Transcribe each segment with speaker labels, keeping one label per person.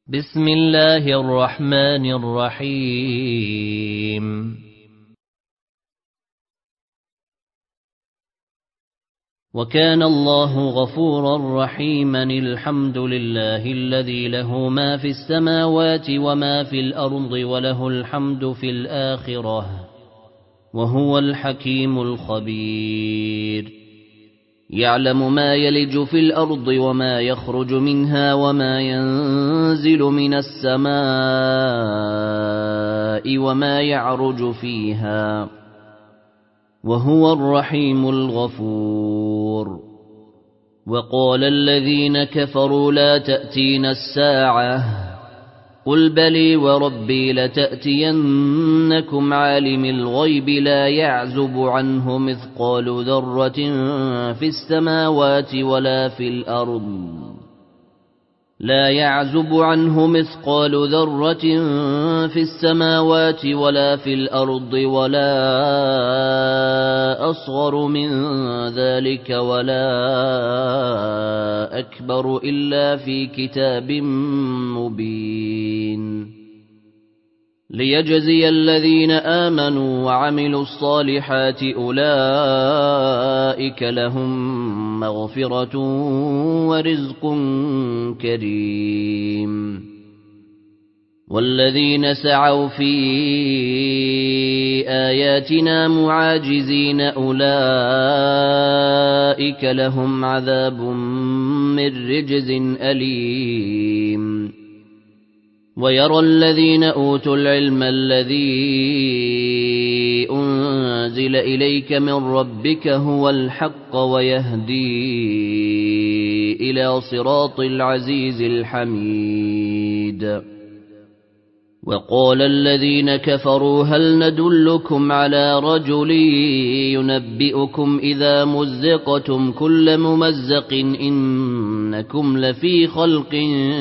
Speaker 1: بسم الله الرحمن الرحيم. وكان الله غفورا رحيما. الحمد لله الذي له ما في السماوات وما في الأرض وله الحمد في الآخرة وهو الحكيم الخبير. يعلم ما يلج في الأرض وما يخرج منها وما ينزل من السماء وما يعرج فيها وهو الرحيم الغفور. وقال الذين كفروا لا تأتينا الساعة قل بلي وربي لتأتينكم عالم الغيب لا يعزب عنه مثقال ذرة في السماوات ولا في الأرض لا يعزب عنه مثقال ذرة في السماوات ولا في الأرض ولا أصغر من ذلك ولا أكبر إلا في كتاب مبين ليجزي الذين آمنوا وعملوا الصالحات أولئك لهم مغفرة ورزق كريم. والذين سعوا في آياتنا معاجزين أولئك لهم عذاب من رجز أليم. ويرى الذين أوتوا العلم الذي أنزل إليك من ربك هو الحق ويهدي إلى صراط العزيز الحميد. وقال الذين كفروا هل ندلكم على رجل ينبئكم إذا مزقتم كل ممزق إنكم لفي خلق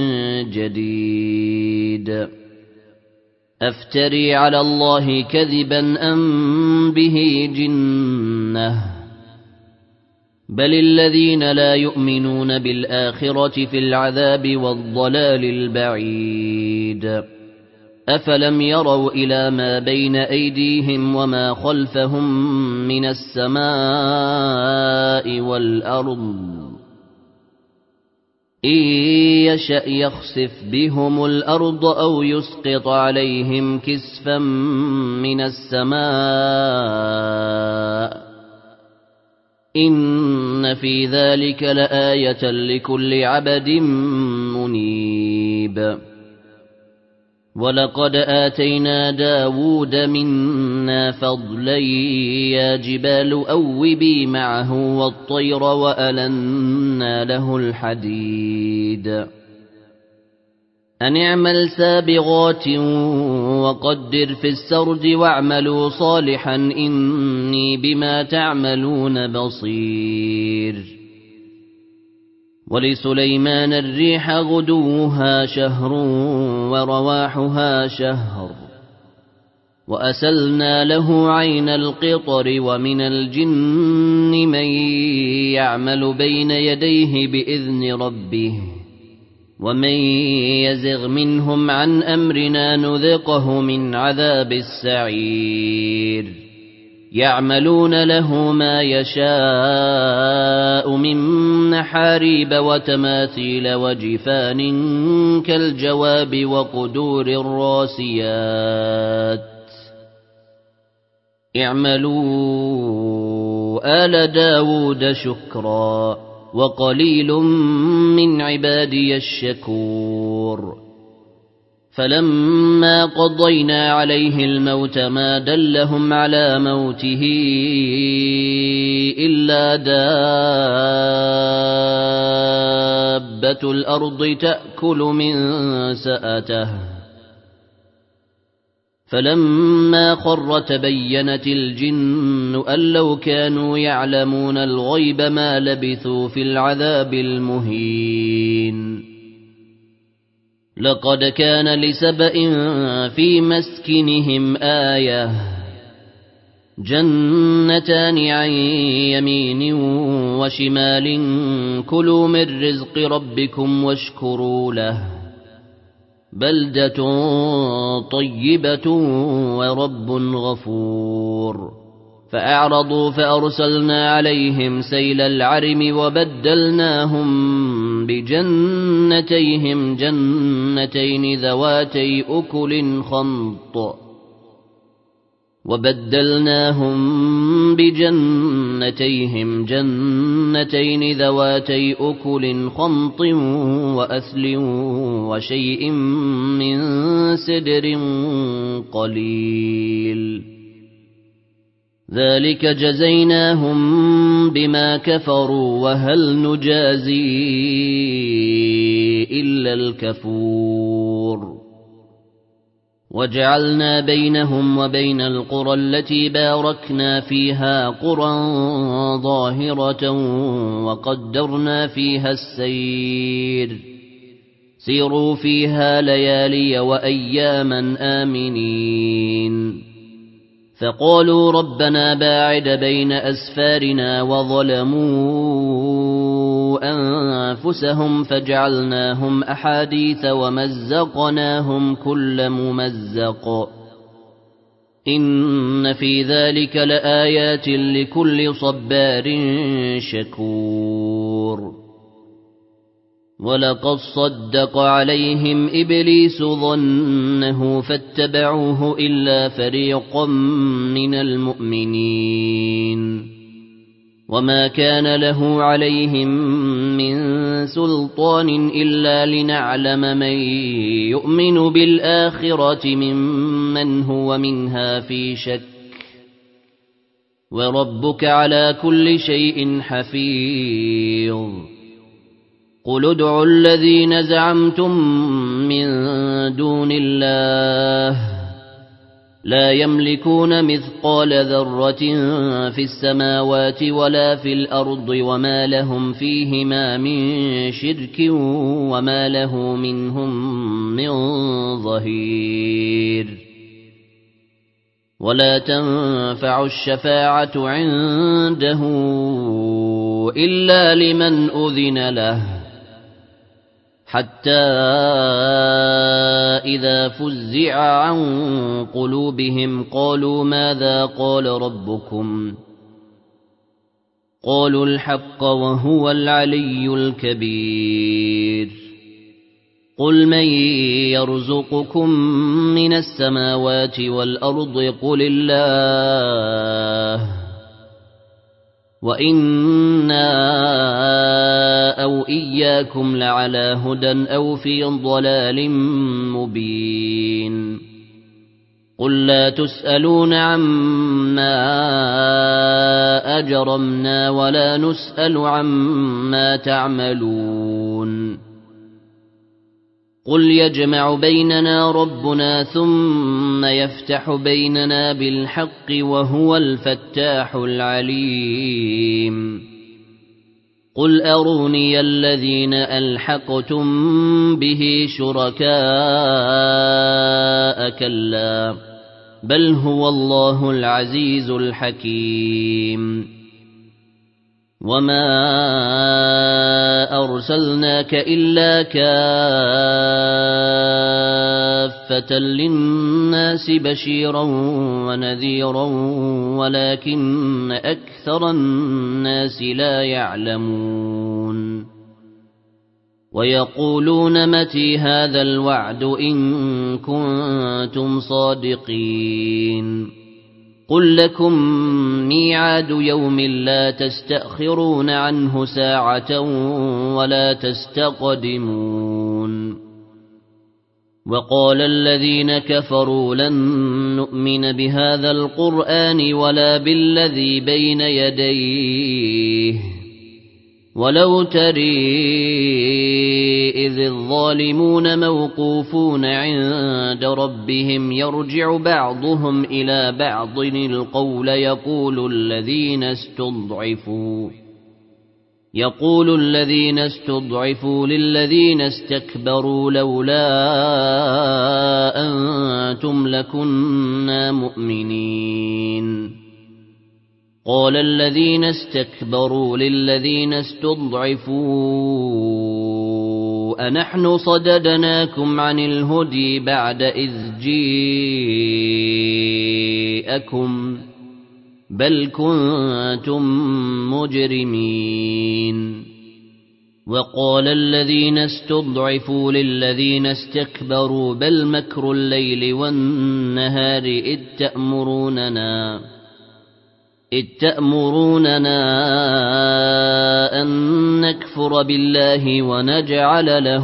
Speaker 1: جديد أفتري على الله كذبا أم به جنة بل الذين لا يؤمنون بالآخرة في العذاب والضلال البعيد. أفلم يروا إلى ما بين أيديهم وما خلفهم من السماء والأرض إن يشأ يخسف بهم الأرض أو يسقط عليهم كسفا من السماء إن في ذلك لآية لكل عبد منيب. ولقد آتينا داود منا فضلا يا جبال أوبي معه والطير وألنا له الحديد أن اعمل سابغات وقدر في السرد واعملوا صالحا إني بما تعملون بصير. ولسليمان الريح غدوها شهر ورواحها شهر وأسلنا له عين القطر ومن الجن من يعمل بين يديه بإذن ربه ومن يزغ منهم عن أمرنا نذقه من عذاب السعير. يعملون له ما يشاء من محاريب وتماثيل وجفان كالجواب وقدور الراسيات اعملوا آل داود شكرا وقليل من عبادي الشكور. فلما قضينا عليه الموت ما دلهم على موته إلا دابة الأرض تأكل من سأته فلما خر تبينت الجن أن لو كانوا يعلمون الغيب ما لبثوا في العذاب المهين. لقد كان لسبإ في مسكنهم آية جنتان عن يمين وشمال كلوا من رزق ربكم واشكروا له بلدة طيبة ورب غفور. فأعرضوا فأرسلنا عليهم سيل العرم وبدلناهم جنتين ذواتي أكل خمط وأثل وشيء من سدر قليل. ذلك جزيناهم بما كفروا وهل نجازي إلا الكفور. وجعلنا بينهم وبين القرى التي باركنا فيها قرى ظاهرة وقدرنا فيها السير سيروا فيها ليالي وأياما آمنين. فقالوا ربنا باعد بين أسفارنا وظلموا أنفسهم فجعلناهم أحاديث ومزقناهم كل ممزق إن في ذلك لآيات لكل صبار شكور. ولقد صدق عليهم إبليس ظنه فاتبعوه إلا فريقا من المؤمنين وما كان له عليهم من سلطان إلا لنعلم من يؤمن بالآخرة ممن هو منها في شك وربك على كل شيء حفيظ. قل ادعوا الذين زعمتم من دون الله لا يملكون مثقال ذرة في السماوات ولا في الأرض وما لهم فيهما من شرك وما له منهم من ظهير. ولا تنفع الشفاعة عنده إلا لمن أذن له حتى إذا فزع عن قلوبهم قالوا ماذا قال ربكم قالوا الحق وهو العلي الكبير. قل من يرزقكم من السماوات والأرض قل الله وإنا أو إياكم لعلى هدى أو في ضلال مبين. قل لا تسألون عما أجرمنا ولا نسأل عما تعملون. قل يجمع بيننا ربنا ثم يفتح بيننا بالحق وهو الفتاح العليم. قل أروني الذين ألحقتم به شركاء كلا بل هو الله العزيز الحكيم. وما أرسلناك إلا كافة للناس بشيرا ونذيرا ولكن أكثر الناس لا يعلمون. ويقولون متى هذا الوعد إن كنتم صادقين. قل لكم ميعاد يوم لا تستأخرون عنه ساعة ولا تستقدمون. وقال الذين كفروا لن نؤمن بهذا القرآن ولا بالذي بين يديه ولو ترى إذ الظالمون موقوفون عند ربهم يرجع بعضهم إلى بعض القول يقول الذين استضعفوا للذين استكبروا لولا أنتم لكنا مؤمنين. قال الذين استكبروا للذين استضعفوا أنحن صددناكم عن الهدي بعد إذ جيءكم بل كنتم مجرمين وقال الذين استضعفوا للذين استكبروا بل مكر الليل والنهار إذ تأمروننا أن نكفر بالله ونجعل له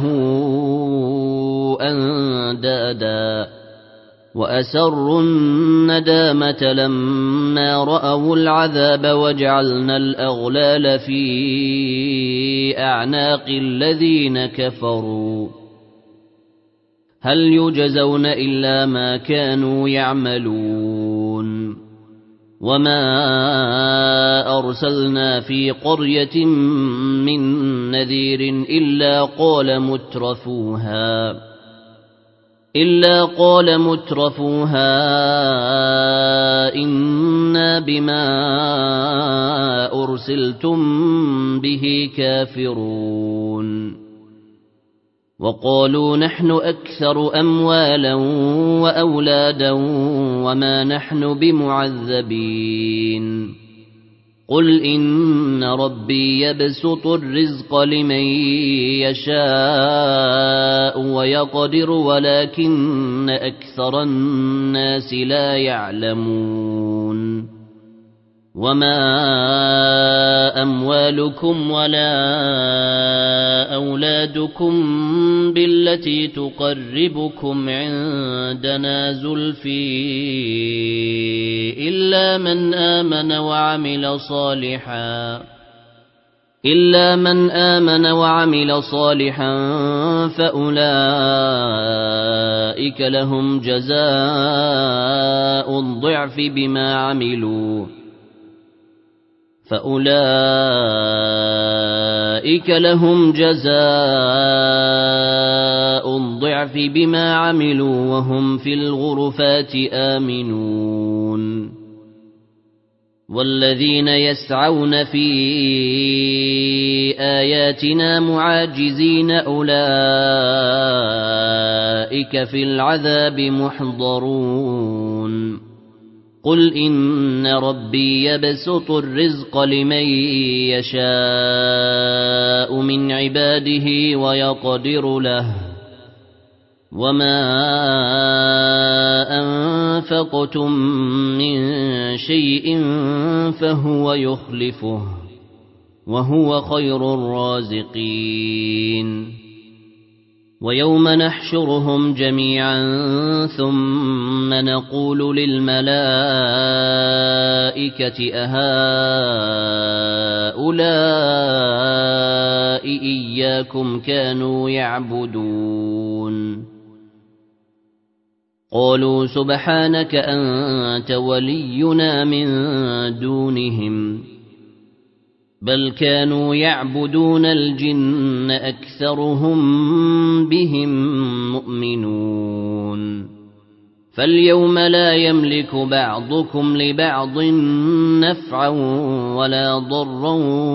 Speaker 1: أندادا وأسروا الندامة لما رأوا العذاب وجعلنا الأغلال في أعناق الذين كفروا هل يجزون إلا ما كانوا يعملون وما أرسلنا في قرية من نذير إلا قال مترفوها إنا بما أرسلتم به كافرون وقالوا نحن أكثر أموالا وأولادا وما نحن بمعذبين قل إن ربي يبسط الرزق لمن يشاء ويقدر ولكن أكثر الناس لا يعلمون وما أموالكم ولا أولادكم بالتي تقربكم عندنا زلفي إلا من آمن وعمل صالحا فأولئك لهم جزاء الضعف بما عملوا وهم في الغرفات آمنون والذين يسعون في آياتنا معاجزين أولئك في العذاب محضرون قل إن ربي يبسط الرزق لمن يشاء من عباده ويقدر له وما أنفقتم من شيء فهو يخلفه وهو خير الرازقين ويوم نحشرهم جميعا ثم نقول للملائكة أهؤلاء إياكم كانوا يعبدون قالوا سبحانك أنت ولينا من دونهم بل كانوا يعبدون الجن أكثرهم بهم مؤمنون فاليوم لا يملك بعضكم لبعض نفعا ولا ضرا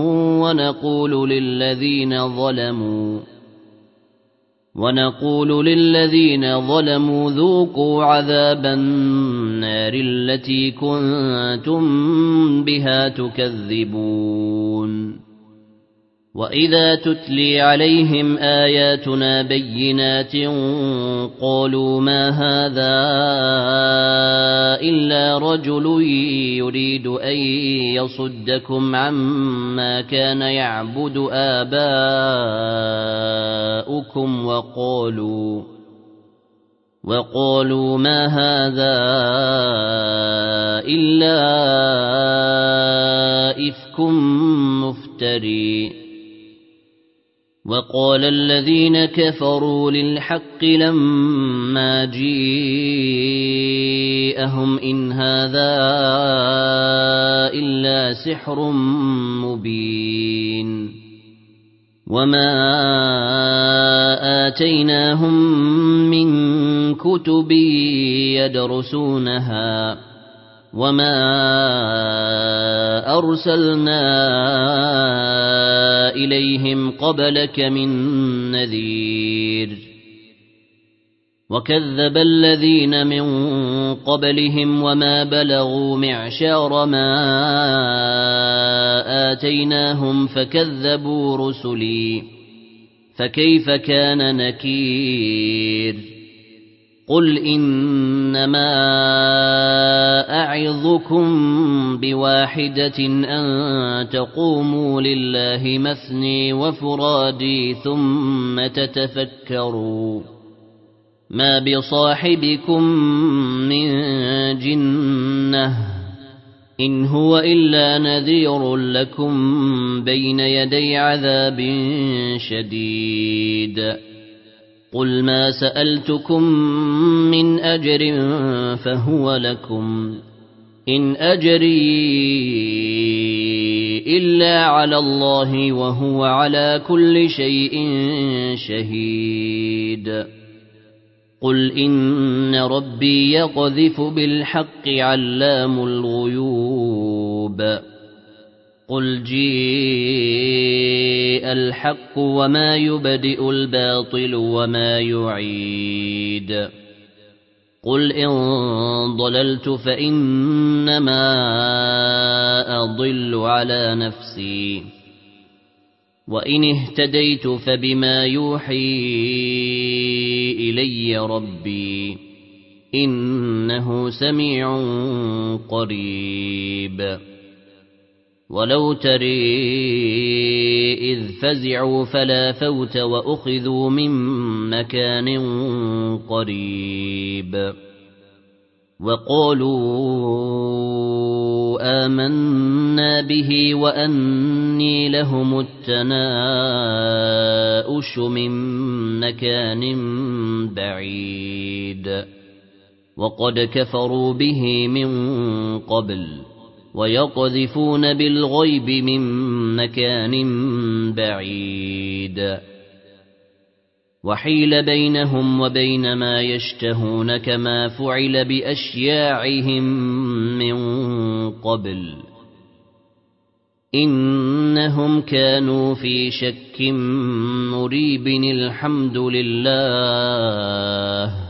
Speaker 1: ونقول للذين ظلموا ذوقوا عذاب النار التي كنتم بها تكذبون وإذا تتلي عليهم آياتنا بينات قالوا ما هذا إلا رجل يريد أن يصدكم عما كان يعبد آباؤكم وقالوا ما هذا إلا إفك مفتري وقال الذين كفروا للحق لما جيءهم إن هذا إلا سحر مبين وما آتيناهم من كتب يدرسونها وما أرسلنا إليهم قبلك من نذير وكذب الذين من قبلهم وما بلغوا معشار ما آتيناهم فكذبوا رسلي فكيف كان نكير قل إنما أعظكم بواحدة أن تقوموا لله مثني وفرادي ثم تتفكروا ما بصاحبكم من جنة إن هو إلا نذير لكم بين يدي عذاب شديد قل ما سألتكم من أجر فهو لكم إن أجري إلا على الله وهو على كل شيء شهيد قل إن ربي يقذف بالحق علام الغيوب قل جيء الحق وما يبدئ الباطل وما يعيد قل إن ضللت فإنما أضل على نفسي وإن اهتديت فبما يوحي إلي ربي إنه سميع قريب ولو تري إذ فزعوا فلا فوت وأخذوا من مكان قريب وقالوا آمنا به وأني لهم التناؤش من مكان بعيد وقد كفروا به من قبل ويقذفون بالغيب من مكان بعيد وحيل بينهم وبين ما يشتهون كما فعل بأشياعهم من قبل إنهم كانوا في شك مريب الحمد لله